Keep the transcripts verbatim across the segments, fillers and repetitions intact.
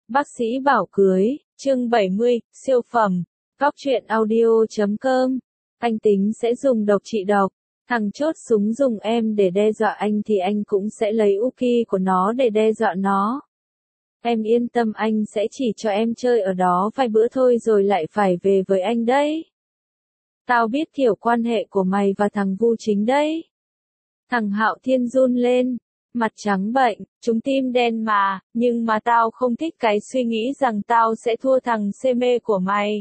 Bác sĩ bảo cưới, chương bảy mươi, siêu phẩm, góc truyện audio chấm com. Anh tính sẽ dùng độc trị độc. Thằng chốt súng dùng em để đe dọa anh thì anh cũng sẽ lấy Uki của nó để đe dọa nó. Em yên tâm, anh sẽ chỉ cho em chơi ở đó vài bữa thôi rồi lại phải về với anh đấy. Tao biết thiểu quan hệ của mày và thằng Vu Chính đấy. Thằng Hạo Thiên run lên, mặt trắng bệnh, chúng tim đen mà, nhưng mà tao không thích cái suy nghĩ rằng tao sẽ thua thằng xê mê của mày.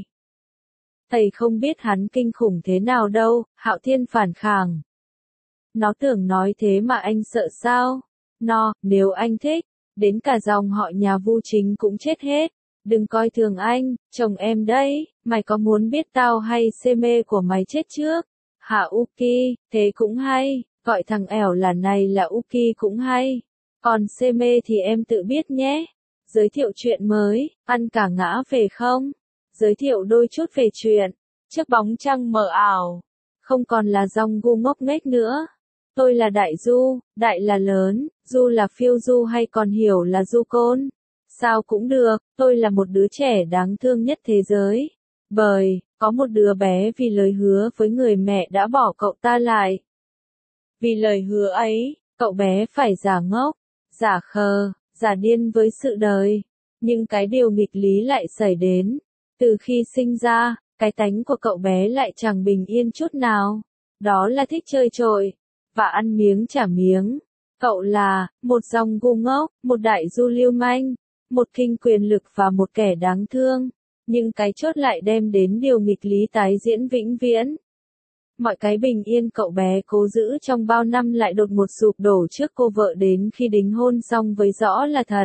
Thầy không biết hắn kinh khủng thế nào đâu, Hạo Thiên phản kháng. Nó tưởng nói thế mà anh sợ sao? Nó, nếu anh thích, đến cả dòng họ nhà Vu Chính cũng chết hết. Đừng coi thường anh, chồng em đấy, mày có muốn biết tao hay xê mê của mày chết trước? Hả Uki, thế cũng hay, gọi thằng ẻo là này là Uki cũng hay. Còn xê mê thì em tự biết nhé. Giới thiệu chuyện mới, ăn cả ngã về không? Giới thiệu đôi chút về chuyện, trước bóng trăng mờ ảo. Không còn là dòng gu ngốc nghếch nữa. Tôi là Đại Du, Đại là lớn, Du là phiêu du hay còn hiểu là Du Côn. Sao cũng được, tôi là một đứa trẻ đáng thương nhất thế giới. Bởi, có một đứa bé vì lời hứa với người mẹ đã bỏ cậu ta lại. Vì lời hứa ấy, cậu bé phải giả ngốc, giả khờ, giả điên với sự đời. Nhưng cái điều nghịch lý lại xảy đến. Từ khi sinh ra, cái tánh của cậu bé lại chẳng bình yên chút nào. Đó là thích chơi trội, và ăn miếng trả miếng. Cậu là, một dòng gu ngốc, một đại du lưu manh, một kinh quyền lực và một kẻ đáng thương. Nhưng cái chốt lại đem đến điều nghịch lý tái diễn vĩnh viễn. Mọi cái bình yên cậu bé cố giữ trong bao năm lại đột ngột sụp đổ trước cô vợ đến khi đính hôn xong với rõ là thật.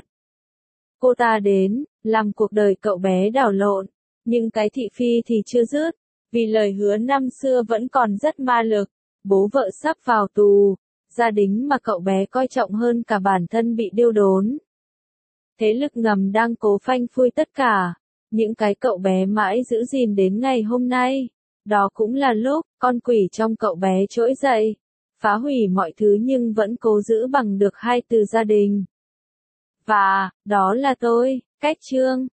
Cô ta đến, làm cuộc đời cậu bé đảo lộn, nhưng cái thị phi thì chưa dứt, vì lời hứa năm xưa vẫn còn rất ma lực, bố vợ sắp vào tù, gia đình mà cậu bé coi trọng hơn cả bản thân bị điêu đốn. Thế lực ngầm đang cố phanh phui tất cả, những cái cậu bé mãi giữ gìn đến ngày hôm nay. Đó cũng là lúc, con quỷ trong cậu bé trỗi dậy, phá hủy mọi thứ nhưng vẫn cố giữ bằng được hai từ gia đình. Và, đó là tôi, Cách Trương.